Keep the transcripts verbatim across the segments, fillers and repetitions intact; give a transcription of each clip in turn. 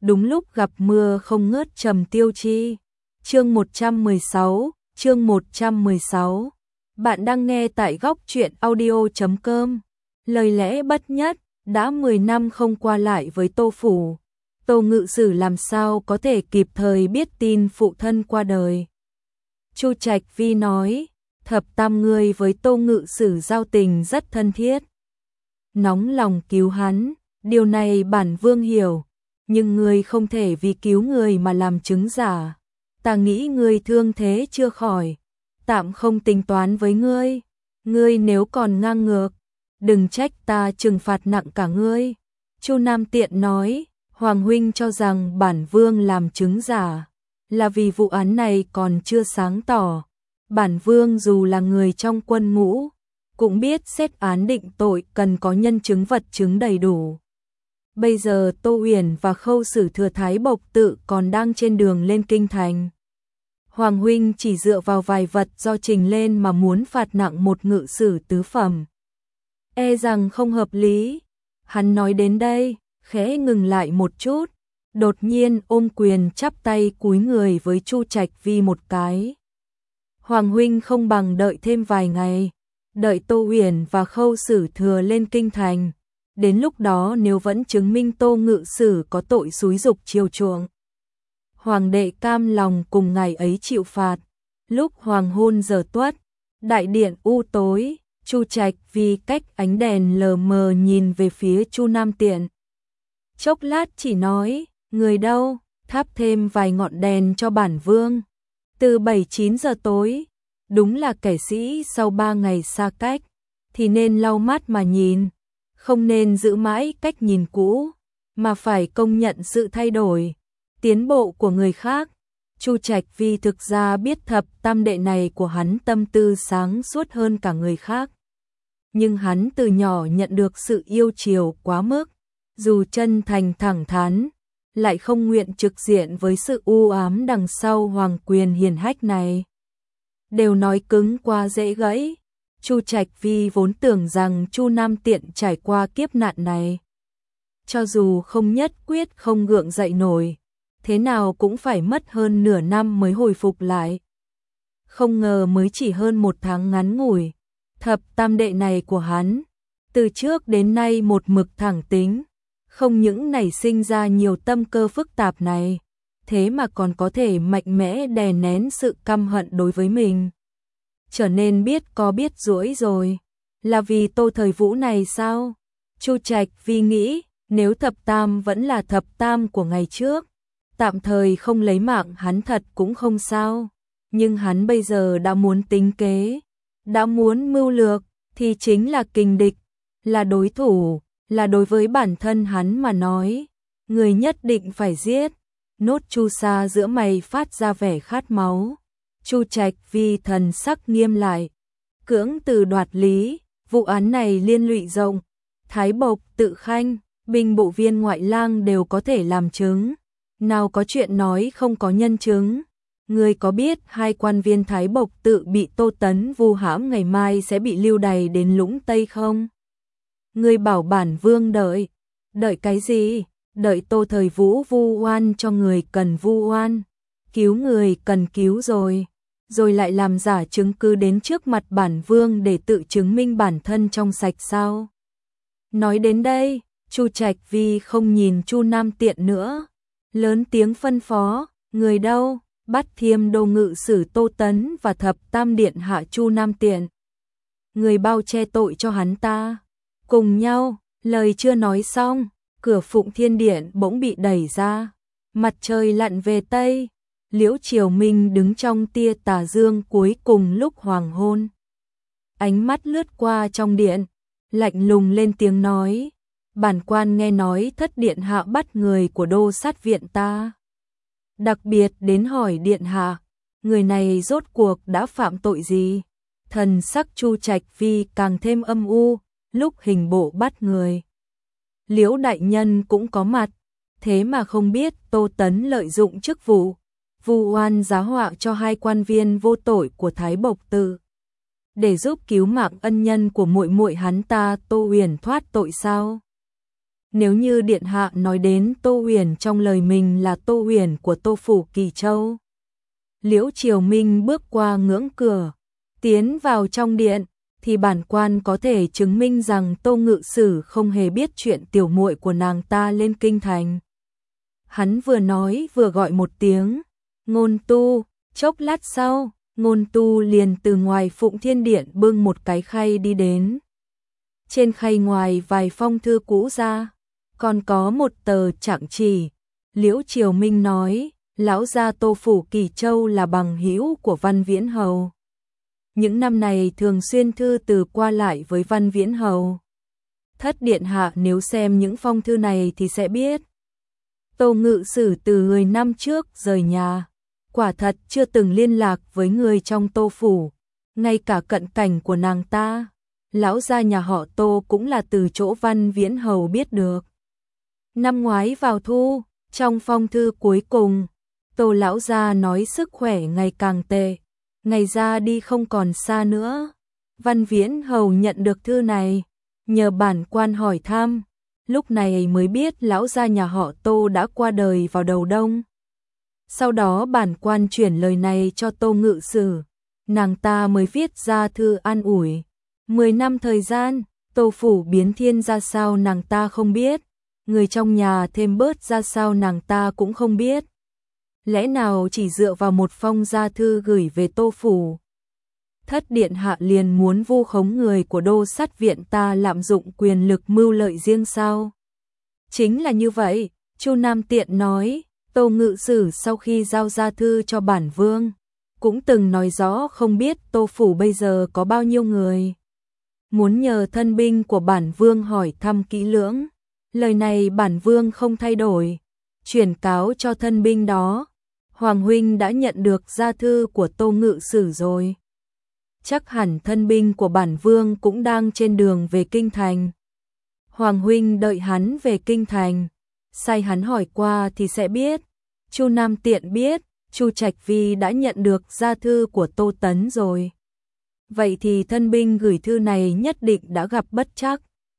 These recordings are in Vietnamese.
đúng lúc gặp mưa không ngớt trầm tiêu chi. Chương một trăm mười sáu, chương một trăm mười sáu. Bạn đang nghe tại góc truyện audio chấm com. Lời lẽ bất nhất, đã mười năm không qua lại với Tô phủ, Tô Ngự Sử làm sao có thể kịp thời biết tin phụ thân qua đời. Chu Trạch Vi nói, thập tam ngươi với Tô Ngự Sử giao tình rất thân thiết, nóng lòng cứu hắn, điều này bản vương hiểu, nhưng ngươi không thể vì cứu người mà làm chứng giả. Ta nghĩ ngươi thương thế chưa khỏi, tạm không tính toán với ngươi. Ngươi nếu còn ngang ngược, đừng trách ta trừng phạt nặng cả ngươi. Chu Nam Tiện nói, Hoàng huynh cho rằng bản vương làm chứng giả là vì vụ án này còn chưa sáng tỏ. Bản vương dù là người trong quân ngũ, cũng biết xét án định tội cần có nhân chứng vật chứng đầy đủ. Bây giờ Tô Uyển và Khâu Sử thừa Thái Bộc Tự còn đang trên đường lên kinh thành. Hoàng huynh chỉ dựa vào vài vật do trình lên mà muốn phạt nặng một ngự sử tứ phẩm, e rằng không hợp lý. Hắn nói đến đây, khẽ ngừng lại một chút, đột nhiên ôm quyền chắp tay cúi người với Chu Trạch Vi một cái. Hoàng huynh không bằng đợi thêm vài ngày, đợi Tô Uyển và Khâu Sử thừa lên kinh thành. Đến lúc đó nếu vẫn chứng minh Tô Ngự Sử có tội xúi dục chiều chuộng, hoàng đệ cam lòng cùng ngày ấy chịu phạt. Lúc hoàng hôn giờ tuất, đại điện u tối, Chu Trạch vì cách ánh đèn lờ mờ nhìn về phía Chu Nam Tiện. Chốc lát chỉ nói, người đâu, thắp thêm vài ngọn đèn cho bản vương. Từ bảy chín giờ tối, đúng là kẻ sĩ sau ba ngày xa cách, thì nên lau mắt mà nhìn, không nên giữ mãi cách nhìn cũ, mà phải công nhận sự thay đổi, tiến bộ của người khác. Chu Trạch Vi thực ra biết thập tam đệ này của hắn tâm tư sáng suốt hơn cả người khác, nhưng hắn từ nhỏ nhận được sự yêu chiều quá mức, dù chân thành thẳng thắn, lại không nguyện trực diện với sự u ám đằng sau hoàng quyền hiển hách này. Đều nói cứng qua dễ gãy, Chu Trạch Vi vốn tưởng rằng Chu Nam Tiện trải qua kiếp nạn này, cho dù không nhất quyết không gượng dậy nổi, thế nào cũng phải mất hơn nửa năm mới hồi phục lại. Không ngờ mới chỉ hơn một tháng ngắn ngủi, thập tam đệ này của hắn, từ trước đến nay một mực thẳng tính, không những nảy sinh ra nhiều tâm cơ phức tạp này, thế mà còn có thể mạnh mẽ đè nén sự căm hận đối với mình. Trở nên biết có biết duỗi rồi, là vì Tô Thời Vũ này sao? Chu Trạch Vi nghĩ, nếu thập tam vẫn là thập tam của ngày trước, tạm thời không lấy mạng hắn thật cũng không sao, nhưng hắn bây giờ đã muốn tính kế, đã muốn mưu lược, thì chính là kình địch, là đối thủ, là đối với bản thân hắn mà nói, người nhất định phải giết. Nốt chu sa giữa mày phát ra vẻ khát máu. Chu Trạch Vi thần sắc nghiêm lại, cưỡng từ đoạt lý, vụ án này liên lụy rộng, Thái Bộc Tự Khanh, binh bộ viên ngoại lang đều có thể làm chứng, nào có chuyện nói không có nhân chứng. Người có biết hai quan viên Thái Bộc Tự bị Tô Tấn vu hãm ngày mai sẽ bị lưu đày đến Lũng Tây không? Người bảo bản vương đợi, đợi cái gì? Đợi Tô Thời Vũ vu oan cho người cần vu oan, cứu người cần cứu rồi, rồi lại làm giả chứng cứ đến trước mặt bản vương để tự chứng minh bản thân trong sạch sao? Nói đến đây, Chu Trạch Vi không nhìn Chu Nam Tiện nữa, lớn tiếng phân phó, người đâu, bắt Thiêm Đô Ngự Sử Tô Tấn và thập tam điện hạ Chu Nam Tiện. Người bao che tội cho hắn ta. Cùng nhau, lời chưa nói xong, cửa Phụng Thiên Điện bỗng bị đẩy ra, mặt trời lặn về Tây, Liễu Triều Minh đứng trong tia tà dương cuối cùng lúc hoàng hôn. Ánh mắt lướt qua trong điện, lạnh lùng lên tiếng nói, bản quan nghe nói thất điện hạ bắt người của đô sát viện ta. Đặc biệt đến hỏi điện hạ, người này rốt cuộc đã phạm tội gì? Thần sắc Chu Trạch Vi càng thêm âm u, lúc hình bộ bắt người, Liễu đại nhân cũng có mặt, thế mà không biết Tô Tấn lợi dụng chức vụ, vu oan giá họa cho hai quan viên vô tội của Thái Bộc Tự, để giúp cứu mạng ân nhân của muội muội hắn ta Tô Uyển thoát tội sao? Nếu như điện hạ nói đến Tô Huyền trong lời mình là Tô Huyền của Tô phủ Kỳ Châu. Liễu Triều Minh bước qua ngưỡng cửa, tiến vào trong điện, thì bản quan có thể chứng minh rằng Tô Ngự Sử không hề biết chuyện tiểu muội của nàng ta lên kinh thành. Hắn vừa nói vừa gọi một tiếng, Ngôn Tu, chốc lát sau, Ngôn Tu liền từ ngoài Phụng Thiên Điện bưng một cái khay đi đến. Trên khay ngoài vài phong thư cũ ra, còn có một tờ trạng chỉ. Liễu Triều Minh nói, lão gia Tô phủ Kỳ Châu là bằng hữu của Văn Viễn Hầu. Những năm này thường xuyên thư từ qua lại với Văn Viễn Hầu. Thất điện hạ nếu xem những phong thư này thì sẽ biết. Tô Ngự Sử từ mười năm trước rời nhà, quả thật chưa từng liên lạc với người trong Tô phủ, ngay cả cận cảnh của nàng ta, lão gia nhà họ Tô cũng là từ chỗ Văn Viễn Hầu biết được. Năm ngoái vào thu, trong phong thư cuối cùng, Tô lão gia nói sức khỏe ngày càng tệ, ngày ra đi không còn xa nữa. Văn Viễn Hầu nhận được thư này, nhờ bản quan hỏi thăm, lúc này mới biết lão gia nhà họ Tô đã qua đời vào đầu đông. Sau đó bản quan chuyển lời này cho Tô Ngự Sử, nàng ta mới viết ra thư an ủi. Mười năm thời gian, Tô phủ biến thiên ra sao nàng ta không biết, người trong nhà thêm bớt ra sao nàng ta cũng không biết. Lẽ nào chỉ dựa vào một phong gia thư gửi về Tô phủ, Thất điện hạ liền muốn vu khống người của Đô Sát viện ta lạm dụng quyền lực mưu lợi riêng sao? Chính là như vậy, Chu Nam Tiện nói. Tô Ngự Sử sau khi giao gia thư cho bản vương, cũng từng nói rõ không biết Tô phủ bây giờ có bao nhiêu người. Muốn nhờ thân binh của bản vương hỏi thăm kỹ lưỡng. Lời này bản vương không thay đổi, chuyển cáo cho thân binh đó. Hoàng huynh đã nhận được gia thư của Tô Ngự Sử rồi. Chắc hẳn thân binh của bản vương cũng đang trên đường về kinh thành. Hoàng huynh đợi hắn về kinh thành, sai hắn hỏi qua thì sẽ biết. Chu Nam Tiện biết, Chu Trạch Vi đã nhận được gia thư của Tô Tấn rồi. Vậy thì thân binh gửi thư này nhất định đã gặp bất trắc.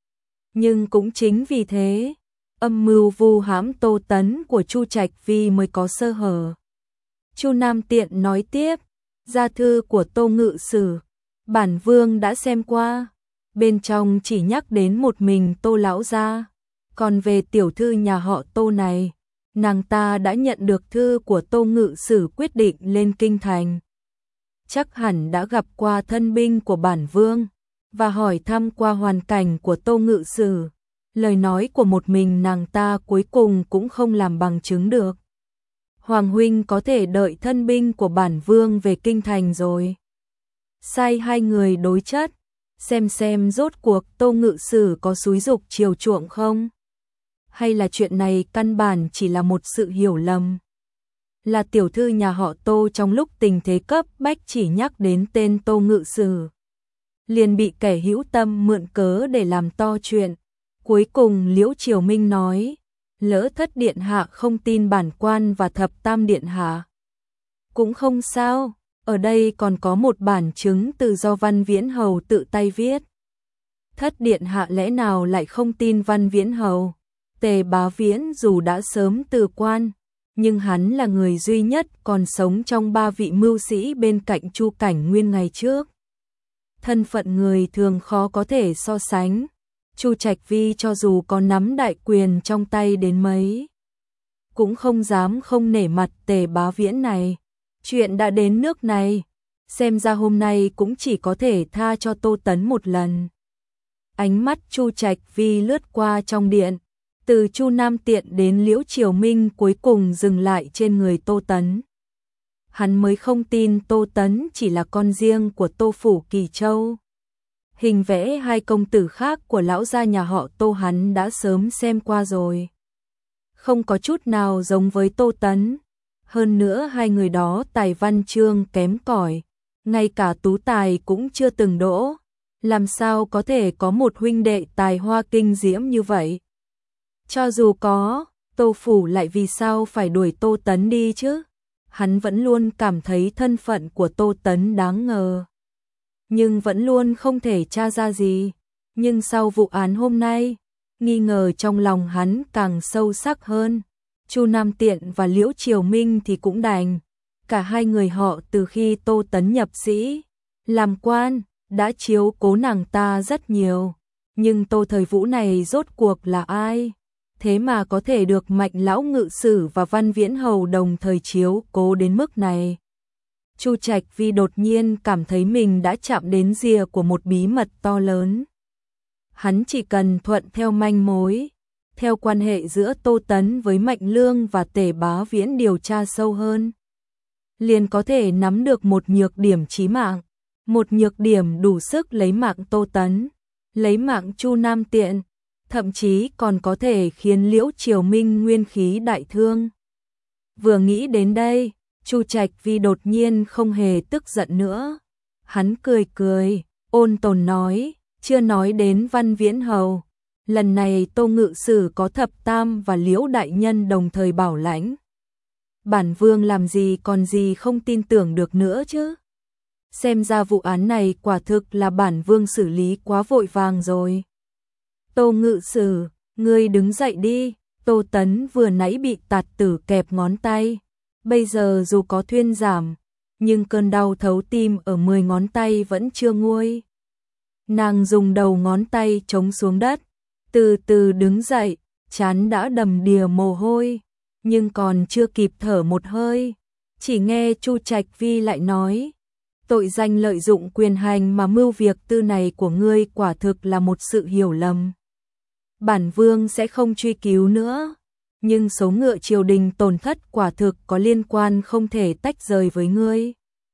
Nhưng cũng chính vì thế, âm mưu vu hãm Tô Tấn của Chu Trạch Vi mới có sơ hở. Chu Nam Tiện nói tiếp, gia thư của Tô Ngự Sử, bản vương đã xem qua, bên trong chỉ nhắc đến một mình Tô lão gia, còn về tiểu thư nhà họ Tô này, nàng ta đã nhận được thư của Tô Ngự Sử quyết định lên kinh thành. Chắc hẳn đã gặp qua thân binh của bản vương và hỏi thăm qua hoàn cảnh của Tô Ngự Sử. Lời nói của một mình nàng ta cuối cùng cũng không làm bằng chứng được. Hoàng huynh có thể đợi thân binh của bản vương về kinh thành rồi. Sai hai người đối chất, xem xem rốt cuộc Tô Ngự Sử có xúi dục chiều chuộng không? Hay là chuyện này căn bản chỉ là một sự hiểu lầm? Là tiểu thư nhà họ Tô trong lúc tình thế cấp bách chỉ nhắc đến tên Tô Ngự Sử, liền bị kẻ hữu tâm mượn cớ để làm to chuyện. Cuối cùng Liễu Triều Minh nói, lỡ Thất điện hạ không tin bản quan và Thập Tam điện hạ, cũng không sao, ở đây còn có một bản chứng từ do Văn Viễn Hầu tự tay viết. Thất điện hạ lẽ nào lại không tin Văn Viễn Hầu? Tề Bá Viễn dù đã sớm từ quan, nhưng hắn là người duy nhất còn sống trong ba vị mưu sĩ bên cạnh Chu Cảnh Nguyên ngày trước. Thân phận người thường khó có thể so sánh. Chu Trạch Vi cho dù có nắm đại quyền trong tay đến mấy, cũng không dám không nể mặt Tề Bá Viễn này. Chuyện đã đến nước này, xem ra hôm nay cũng chỉ có thể tha cho Tô Tấn một lần. Ánh mắt Chu Trạch Vi lướt qua trong điện, từ Chu Nam Tiện đến Liễu Triều Minh cuối cùng dừng lại trên người Tô Tấn. Hắn mới không tin Tô Tấn chỉ là con riêng của Tô phủ Kỳ Châu. Hình vẽ hai công tử khác của lão gia nhà họ Tô hắn đã sớm xem qua rồi. Không có chút nào giống với Tô Tấn. Hơn nữa hai người đó tài văn chương kém cỏi, ngay cả tú tài cũng chưa từng đỗ. Làm sao có thể có một huynh đệ tài hoa kinh diễm như vậy? Cho dù có, Tô phủ lại vì sao phải đuổi Tô Tấn đi chứ? Hắn vẫn luôn cảm thấy thân phận của Tô Tấn đáng ngờ, nhưng vẫn luôn không thể tra ra gì. Nhưng sau vụ án hôm nay, nghi ngờ trong lòng hắn càng sâu sắc hơn. Chu Nam Tiện và Liễu Triều Minh thì cũng đành, cả hai người họ từ khi Tô Tấn nhập sĩ, làm quan, đã chiếu cố nàng ta rất nhiều. Nhưng Tô Thời Vũ này rốt cuộc là ai? Thế mà có thể được Mạnh lão ngự sử và Văn Viễn hầu đồng thời chiếu cố đến mức này. Chu Trạch Vi đột nhiên cảm thấy mình đã chạm đến rìa của một bí mật to lớn. Hắn chỉ cần thuận theo manh mối, theo quan hệ giữa Tô Tấn với Mạnh Lương và Tề Bá Viễn điều tra sâu hơn, liền có thể nắm được một nhược điểm chí mạng, một nhược điểm đủ sức lấy mạng Tô Tấn, lấy mạng Chu Nam Tiện, thậm chí còn có thể khiến Liễu Triều Minh nguyên khí đại thương. Vừa nghĩ đến đây, Chu Trạch Vi đột nhiên không hề tức giận nữa. Hắn cười cười, ôn tồn nói, chưa nói đến Văn Viễn hầu, lần này Tô ngự sử có Thập Tam và Liễu đại nhân đồng thời bảo lãnh. Bản vương làm gì còn gì không tin tưởng được nữa chứ? Xem ra vụ án này quả thực là bản vương xử lý quá vội vàng rồi. Tô ngự sử, ngươi đứng dậy đi. Tô Tấn vừa nãy bị tạt tử kẹp ngón tay, bây giờ dù có thuyên giảm, nhưng cơn đau thấu tim ở mười ngón tay vẫn chưa nguôi. Nàng dùng đầu ngón tay chống xuống đất, từ từ đứng dậy, trán đã đầm đìa mồ hôi, nhưng còn chưa kịp thở một hơi, chỉ nghe Chu Trạch Vi lại nói: tội danh lợi dụng quyền hành mà mưu việc tư này của ngươi quả thực là một sự hiểu lầm. Bản vương sẽ không truy cứu nữa, nhưng số ngựa triều đình tổn thất quả thực có liên quan không thể tách rời với ngươi.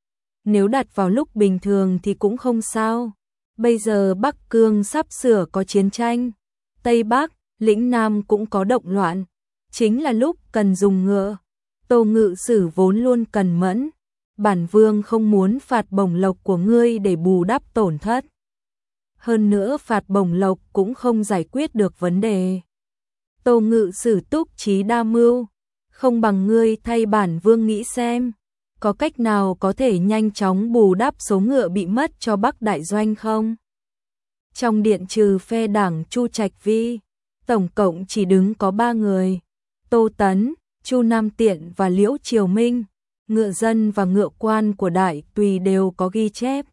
Nếu đặt vào lúc bình thường thì cũng không sao. Bây giờ Bắc Cương sắp sửa có chiến tranh, Tây Bắc, lĩnh Nam cũng có động loạn, chính là lúc cần dùng ngựa. Tô ngự sử vốn luôn cần mẫn, bản vương không muốn phạt bổng lộc của ngươi để bù đắp tổn thất. Hơn nữa phạt bổng lộc cũng không giải quyết được vấn đề. Tô ngự sử túc trí đa mưu, không bằng ngươi thay bản vương nghĩ xem, có cách nào có thể nhanh chóng bù đắp số ngựa bị mất cho Bắc Đại Doanh không? Trong điện trừ phe đảng Chu Trạch Vi, tổng cộng chỉ đứng có ba người, Tô Tấn, Chu Nam Tiện và Liễu Triều Minh. Ngựa dân và ngựa quan của Đại Tùy đều có ghi chép.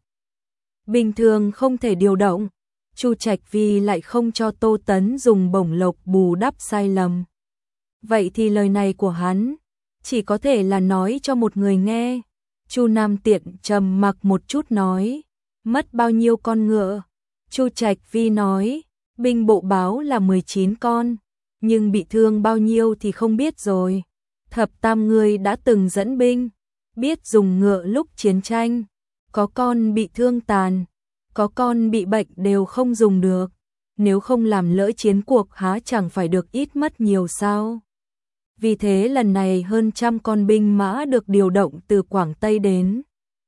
Bình thường không thể điều động, Chu Trạch Vi lại không cho Tô Tấn dùng bổng lộc bù đắp sai lầm. Vậy thì lời này của hắn chỉ có thể là nói cho một người nghe. Chu Nam Tiện trầm mặc một chút nói, mất bao nhiêu con ngựa? Chu Trạch Vi nói, binh bộ báo là mười chín con, nhưng bị thương bao nhiêu thì không biết rồi. Thập Tam ngươi đã từng dẫn binh, biết dùng ngựa lúc chiến tranh, có con bị thương tàn, có con bị bệnh đều không dùng được, nếu không làm lỡ chiến cuộc há chẳng phải được ít mất nhiều sao? Vì thế lần này hơn trăm con binh mã được điều động từ Quảng Tây đến,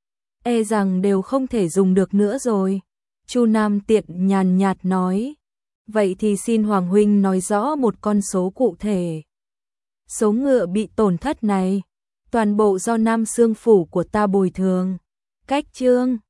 e rằng đều không thể dùng được nữa rồi. Chu Nam Tiện nhàn nhạt nói, vậy thì xin Hoàng huynh nói rõ một con số cụ thể. Số ngựa bị tổn thất này, toàn bộ do Nam Xương phủ của ta bồi thường. Cách chương